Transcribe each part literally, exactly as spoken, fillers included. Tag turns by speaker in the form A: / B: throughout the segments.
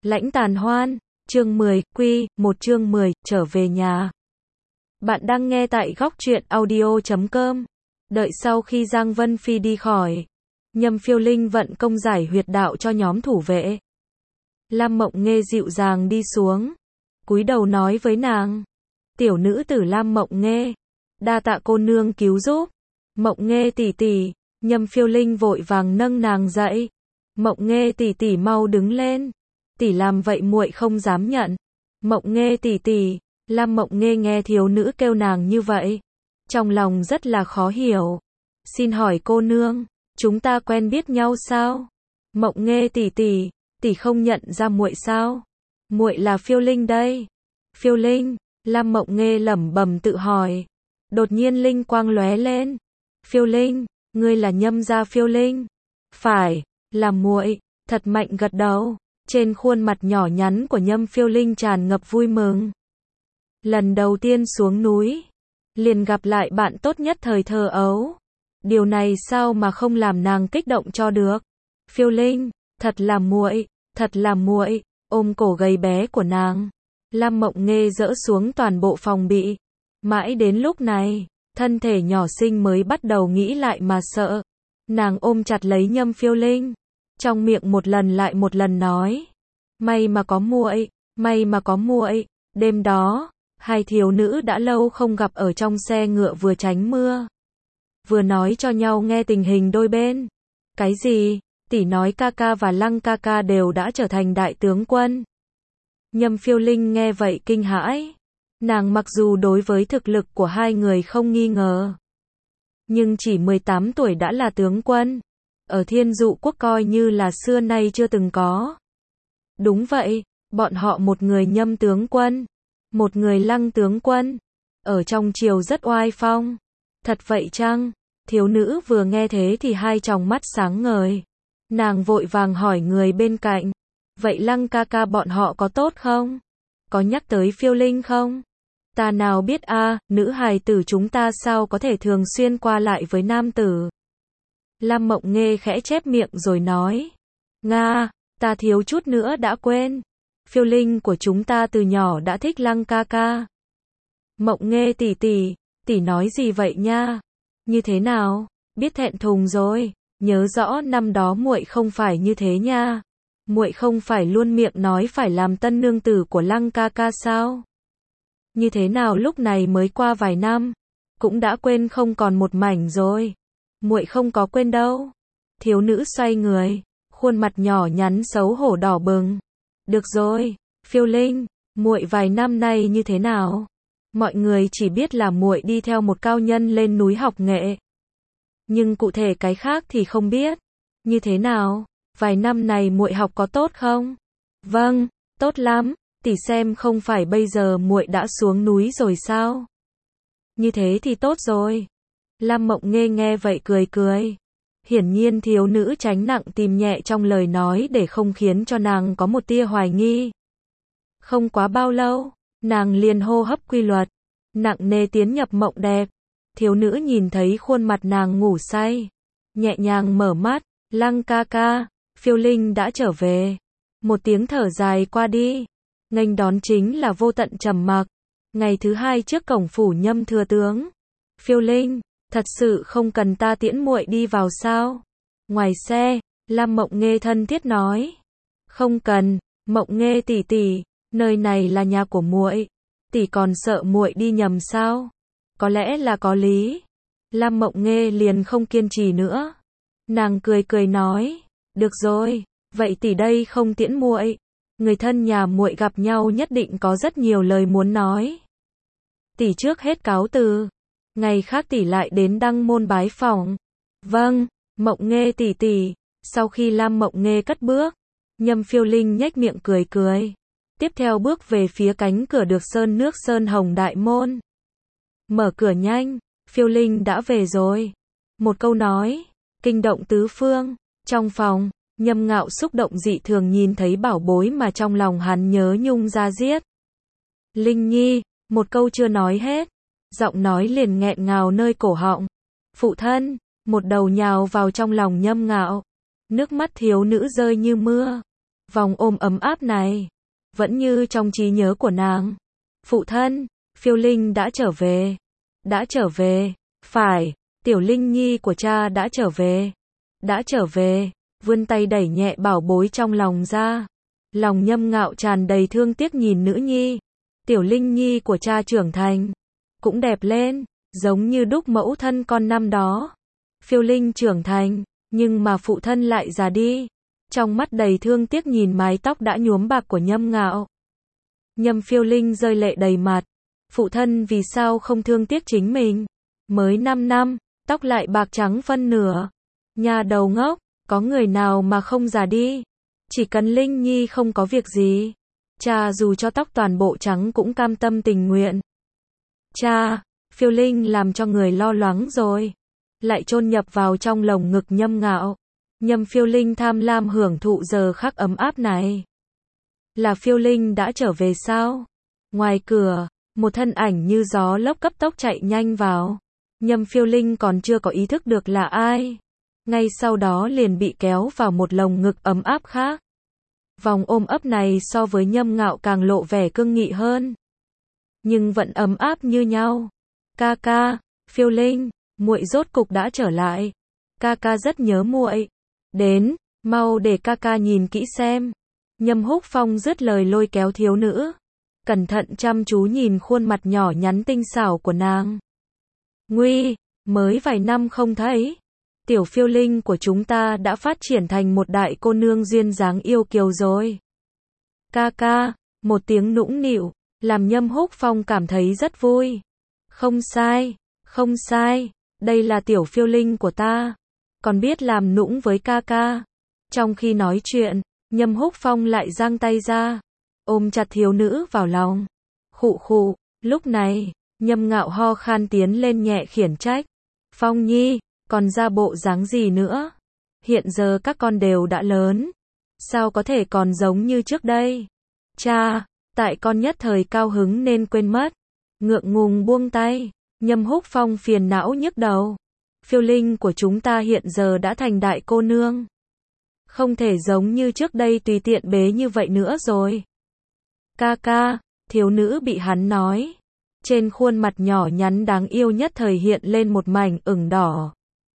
A: Lãnh tàn hoan, chương mười, quy, một chương mười, trở về nhà. Bạn đang nghe tại góc truyện audio chấm com. Đợi sau khi Giang Vân Phi đi khỏi, Nhâm Phiêu Linh vận công giải huyệt đạo cho nhóm thủ vệ. Lam Mộng Nghê dịu dàng đi xuống, cúi đầu nói với nàng. Tiểu nữ tử Lam Mộng Nghê, đa tạ cô nương cứu giúp. Mộng Nghê tỷ tỷ, Nhâm Phiêu Linh vội vàng nâng nàng dậy. Mộng Nghê tỷ tỷ mau đứng lên. Tỷ làm vậy muội không dám nhận. Mộng Nghê tỷ tỷ, Lam Mộng Nghê nghe thiếu nữ kêu nàng như vậy, trong lòng rất là khó hiểu. Xin hỏi cô nương, chúng ta quen biết nhau sao? Mộng Nghê tỷ tỷ, tỷ không nhận ra muội sao? Muội là Phiêu Linh đây. Phiêu Linh, Lam Mộng Nghê lẩm bẩm tự hỏi. Đột nhiên linh quang lóe lên. Phiêu Linh, ngươi là Nhâm gia Phiêu Linh? Phải, là muội. Thật mạnh gật đầu. Trên khuôn mặt nhỏ nhắn của Nhâm Phiêu Linh tràn ngập vui mừng. Lần đầu tiên xuống núi, liền gặp lại bạn tốt nhất thời thơ ấu. Điều này sao mà không làm nàng kích động cho được? Phiêu Linh, thật là muội, thật là muội. Ôm cổ gầy bé của nàng, Lam Mộng Nghê dỡ xuống toàn bộ phòng bị. Mãi đến lúc này, thân thể nhỏ xinh mới bắt đầu nghĩ lại mà sợ. Nàng ôm chặt lấy Nhâm Phiêu Linh, trong miệng một lần lại một lần nói: may mà có muội, may mà có muội. Đêm đó, hai thiếu nữ đã lâu không gặp ở trong xe ngựa, vừa tránh mưa, vừa nói cho nhau nghe tình hình đôi bên. Cái gì? Tỷ nói ca ca và Lăng ca ca đều đã trở thành đại tướng quân. Nhâm Phiêu Linh nghe vậy kinh hãi. Nàng mặc dù đối với thực lực của hai người không nghi ngờ, nhưng chỉ mười tám tuổi đã là tướng quân, ở Thiên Dụ quốc coi như là xưa nay chưa từng có. Đúng vậy, bọn họ một người Nhâm tướng quân, một người Lăng tướng quân, ở trong triều rất oai phong. Thật vậy chăng? Thiếu nữ vừa nghe thế thì hai tròng mắt sáng ngời. Nàng vội vàng hỏi người bên cạnh, vậy Lăng ca ca bọn họ có tốt không? Có nhắc tới Phiêu Linh không? Ta nào biết a, à, nữ hài tử chúng ta sao có thể thường xuyên qua lại với nam tử. Lam Mộng Nghê khẽ chép miệng rồi nói, Nga, ta thiếu chút nữa đã quên. Phiêu Linh của chúng ta từ nhỏ đã thích Lăng ca ca. Mộng Nghê tỷ tỷ, tỷ nói gì vậy nha? Như thế nào? Biết thẹn thùng rồi. Nhớ rõ năm đó muội không phải như thế nha. Muội không phải luôn miệng nói phải làm tân nương tử của Lăng ca ca sao? Như thế nào lúc này mới qua vài năm, cũng đã quên không còn một mảnh rồi. Muội không có quên đâu. Thiếu nữ xoay người, khuôn mặt nhỏ nhắn xấu hổ đỏ bừng. Được rồi, Phiêu Linh, muội vài năm nay như thế nào? Mọi người chỉ biết là muội đi theo một cao nhân lên núi học nghệ, nhưng cụ thể cái khác thì không biết. Như thế nào? Vài năm này muội học có tốt không? Vâng, tốt lắm. Tỷ xem không phải bây giờ muội đã xuống núi rồi sao? Như thế thì tốt rồi. Lam Mộng Nghê nghe vậy cười cười. Hiển nhiên thiếu nữ tránh nặng tìm nhẹ trong lời nói để không khiến cho nàng có một tia hoài nghi. Không quá bao lâu, nàng liền hô hấp quy luật, nặng nề tiến nhập mộng đẹp. Thiếu nữ nhìn thấy khuôn mặt nàng ngủ say, nhẹ nhàng mở mắt. Lăng ca ca, Phiêu Linh đã trở về. Một tiếng thở dài qua đi, nghênh đón chính là vô tận trầm mặc. Ngày thứ hai trước cổng phủ Nhâm thừa tướng. Phiêu Linh, thật sự không cần ta tiễn muội đi vào sao? Ngoài xe, Lam Mộng Nghê thân thiết nói. Không cần, Mộng Nghê tỷ tỷ, nơi này là nhà của muội. Tỷ còn sợ muội đi nhầm sao? Có lẽ là có lý. Lam Mộng Nghê liền không kiên trì nữa. Nàng cười cười nói, được rồi, vậy tỷ đây không tiễn muội. Người thân nhà muội gặp nhau nhất định có rất nhiều lời muốn nói. Tỷ trước hết cáo từ, ngày khác tỷ lại đến Đăng môn bái phỏng. Vâng, Mộng Nghê tỷ tỷ. Sau khi Lam Mộng Nghê cất bước, Nhâm Phiêu Linh nhếch miệng cười cười, tiếp theo bước về phía cánh cửa được sơn nước sơn hồng đại môn. Mở cửa nhanh, Phiêu Linh đã về rồi. Một câu nói kinh động tứ phương. Trong phòng, Nhâm Ngạo xúc động dị thường nhìn thấy bảo bối mà trong lòng hắn nhớ nhung ra giết. Linh Nhi, một câu chưa nói hết, giọng nói liền nghẹn ngào nơi cổ họng. Phụ thân, một đầu nhào vào trong lòng Nhâm Ngạo. Nước mắt thiếu nữ rơi như mưa. Vòng ôm ấm áp này, vẫn như trong trí nhớ của nàng. Phụ thân, Phiêu Linh đã trở về. Đã trở về, phải, tiểu Linh Nhi của cha đã trở về. Đã trở về, vươn tay đẩy nhẹ bảo bối trong lòng ra. Lòng Nhâm Ngạo tràn đầy thương tiếc nhìn nữ nhi. Tiểu Linh Nhi của cha trưởng thành, cũng đẹp lên, giống như đúc mẫu thân con năm đó. Phiêu Linh trưởng thành, nhưng mà phụ thân lại già đi. Trong mắt đầy thương tiếc nhìn mái tóc đã nhuốm bạc của Nhâm Ngạo. Nhâm Phiêu Linh rơi lệ đầy mặt. Phụ thân vì sao không thương tiếc chính mình? Mới năm năm, tóc lại bạc trắng phân nửa. Nhà đầu ngốc, có người nào mà không già đi? Chỉ cần Linh Nhi không có việc gì, cha dù cho tóc toàn bộ trắng cũng cam tâm tình nguyện. Cha, Phiêu Linh làm cho người lo lắng rồi. Lại chôn nhập vào trong lồng ngực Nhâm Ngạo. Nhâm Phiêu Linh tham lam hưởng thụ giờ khắc ấm áp này. Là Phiêu Linh đã trở về sao? Ngoài cửa, một thân ảnh như gió lốc cấp tốc chạy nhanh vào. Nhâm Phiêu Linh còn chưa có ý thức được là ai. Ngay sau đó liền bị kéo vào một lồng ngực ấm áp khác. Vòng ôm ấp này so với Nhâm Ngạo càng lộ vẻ cương nghị hơn. Nhưng vẫn ấm áp như nhau. Ca ca, Phiêu Linh, muội rốt cục đã trở lại. Ca ca rất nhớ muội. Đến, mau để ca ca nhìn kỹ xem. Nhâm Húc Phong dứt lời lôi kéo thiếu nữ. Cẩn thận chăm chú nhìn khuôn mặt nhỏ nhắn tinh xảo của nàng. Nguy, mới vài năm không thấy. Tiểu Phiêu Linh của chúng ta đã phát triển thành một đại cô nương duyên dáng yêu kiều rồi. Ca ca, một tiếng nũng nịu, làm Nhâm Húc Phong cảm thấy rất vui. Không sai, không sai, đây là Tiểu Phiêu Linh của ta. Còn biết làm nũng với ca ca. Trong khi nói chuyện, Nhâm Húc Phong lại giang tay ra, ôm chặt thiếu nữ vào lòng. Khụ khụ, lúc này, Nhâm Ngạo ho khan tiến lên nhẹ khiển trách. Phong Nhi, còn ra bộ dáng gì nữa? Hiện giờ các con đều đã lớn. Sao có thể còn giống như trước đây? Cha, tại con nhất thời cao hứng nên quên mất. Ngượng ngùng buông tay, Nhâm Húc Phong phiền não nhức đầu. Phiêu Linh của chúng ta hiện giờ đã thành đại cô nương. Không thể giống như trước đây tùy tiện bế như vậy nữa rồi. Ca ca, thiếu nữ bị hắn nói. Trên khuôn mặt nhỏ nhắn đáng yêu nhất thời hiện lên một mảnh ửng đỏ.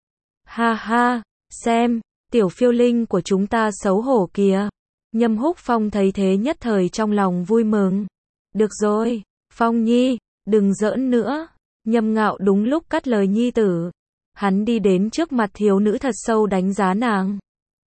A: Ha ha, xem, Tiểu Phiêu Linh của chúng ta xấu hổ kìa. Nhâm Húc Phong thấy thế nhất thời trong lòng vui mừng. Được rồi, Phong Nhi, đừng giỡn nữa. Nhâm Ngạo đúng lúc cắt lời nhi tử. Hắn đi đến trước mặt thiếu nữ thật sâu đánh giá nàng.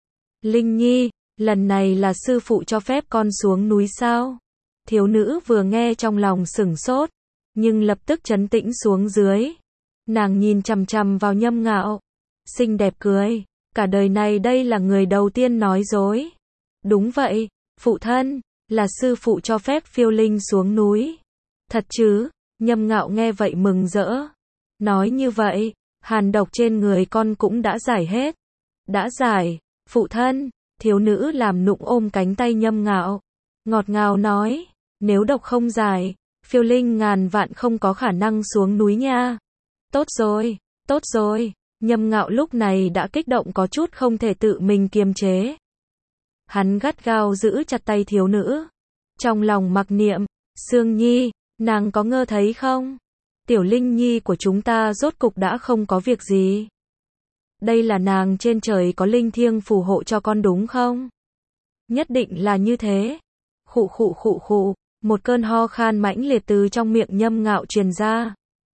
A: Linh Nhi, lần này là sư phụ cho phép con xuống núi sao? Thiếu nữ vừa nghe trong lòng sửng sốt, nhưng lập tức trấn tĩnh xuống dưới. Nàng nhìn chằm chằm vào Nhâm Ngạo, xinh đẹp cười, cả đời này đây là người đầu tiên nói dối. Đúng vậy, phụ thân, là sư phụ cho phép Phiêu Linh xuống núi. Thật chứ? Nhâm Ngạo nghe vậy mừng rỡ. Nói như vậy, hàn độc trên người con cũng đã giải hết. Đã giải, phụ thân, thiếu nữ làm nũng ôm cánh tay Nhâm Ngạo. Ngọt ngào nói, nếu độc không giải, Phiêu Linh ngàn vạn không có khả năng xuống núi nha. Tốt rồi, tốt rồi, Nhâm Ngạo lúc này đã kích động có chút không thể tự mình kiềm chế. Hắn gắt gao giữ chặt tay thiếu nữ. Trong lòng mặc niệm, Sương Nhi, nàng có ngơ thấy không? Tiểu Linh Nhi của chúng ta rốt cục đã không có việc gì. Đây là nàng trên trời có linh thiêng phù hộ cho con đúng không? Nhất định là như thế. Khụ khụ khụ khụ, một cơn ho khan mãnh liệt từ trong miệng Nhâm Ngạo truyền ra.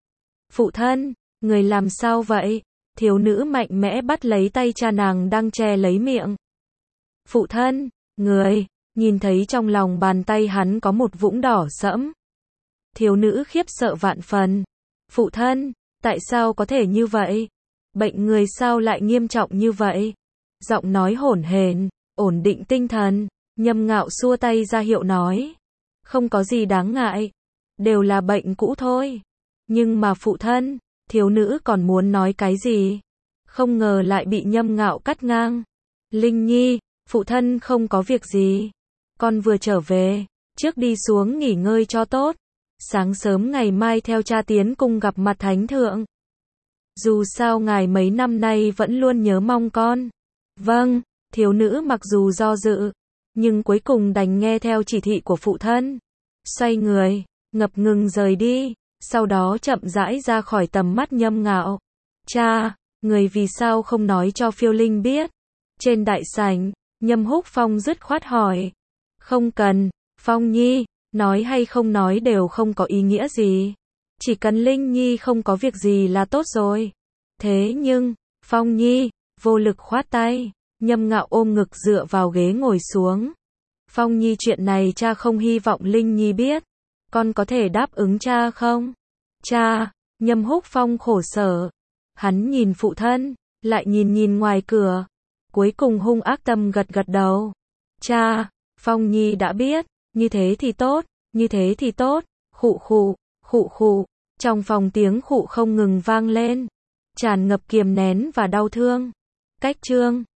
A: Phụ thân, người làm sao vậy? Thiếu nữ mạnh mẽ bắt lấy tay cha nàng đang che lấy miệng. Phụ thân, người, nhìn thấy trong lòng bàn tay hắn có một vũng đỏ sẫm. Thiếu nữ khiếp sợ vạn phần. Phụ thân, tại sao có thể như vậy? Bệnh người sao lại nghiêm trọng như vậy? Giọng nói hổn hển, ổn định tinh thần, Nhâm Ngạo xua tay ra hiệu nói. Không có gì đáng ngại. Đều là bệnh cũ thôi. Nhưng mà phụ thân, thiếu nữ còn muốn nói cái gì? Không ngờ lại bị Nhâm Ngạo cắt ngang. Linh Nhi, phụ thân không có việc gì. Con vừa trở về, trước đi xuống nghỉ ngơi cho tốt. Sáng sớm ngày mai theo cha tiến cung gặp mặt thánh thượng. Dù sao ngài mấy năm nay vẫn luôn nhớ mong con. Vâng, thiếu nữ mặc dù do dự, nhưng cuối cùng đành nghe theo chỉ thị của phụ thân. Xoay người, ngập ngừng rời đi, sau đó chậm rãi ra khỏi tầm mắt Nhâm Ngạo. Cha, người vì sao không nói cho Phiêu Linh biết? Trên đại sảnh, Nhâm Húc Phong dứt khoát hỏi. Không cần, Phong Nhi, nói hay không nói đều không có ý nghĩa gì. Chỉ cần Linh Nhi không có việc gì là tốt rồi. Thế nhưng, Phong Nhi, vô lực khoát tay, Nhâm Ngạo ôm ngực dựa vào ghế ngồi xuống. Phong Nhi, chuyện này cha không hy vọng Linh Nhi biết. Con có thể đáp ứng cha không? Cha, Nhâm Húc Phong khổ sở. Hắn nhìn phụ thân, lại nhìn nhìn ngoài cửa. Cuối cùng hung ác tâm gật gật đầu. Cha, Phong Nhi đã biết, như thế thì tốt, như thế thì tốt. Khụ khụ, khụ khụ. Trong phòng tiếng khụ không ngừng vang lên, tràn ngập kiềm nén và đau thương. Cách chương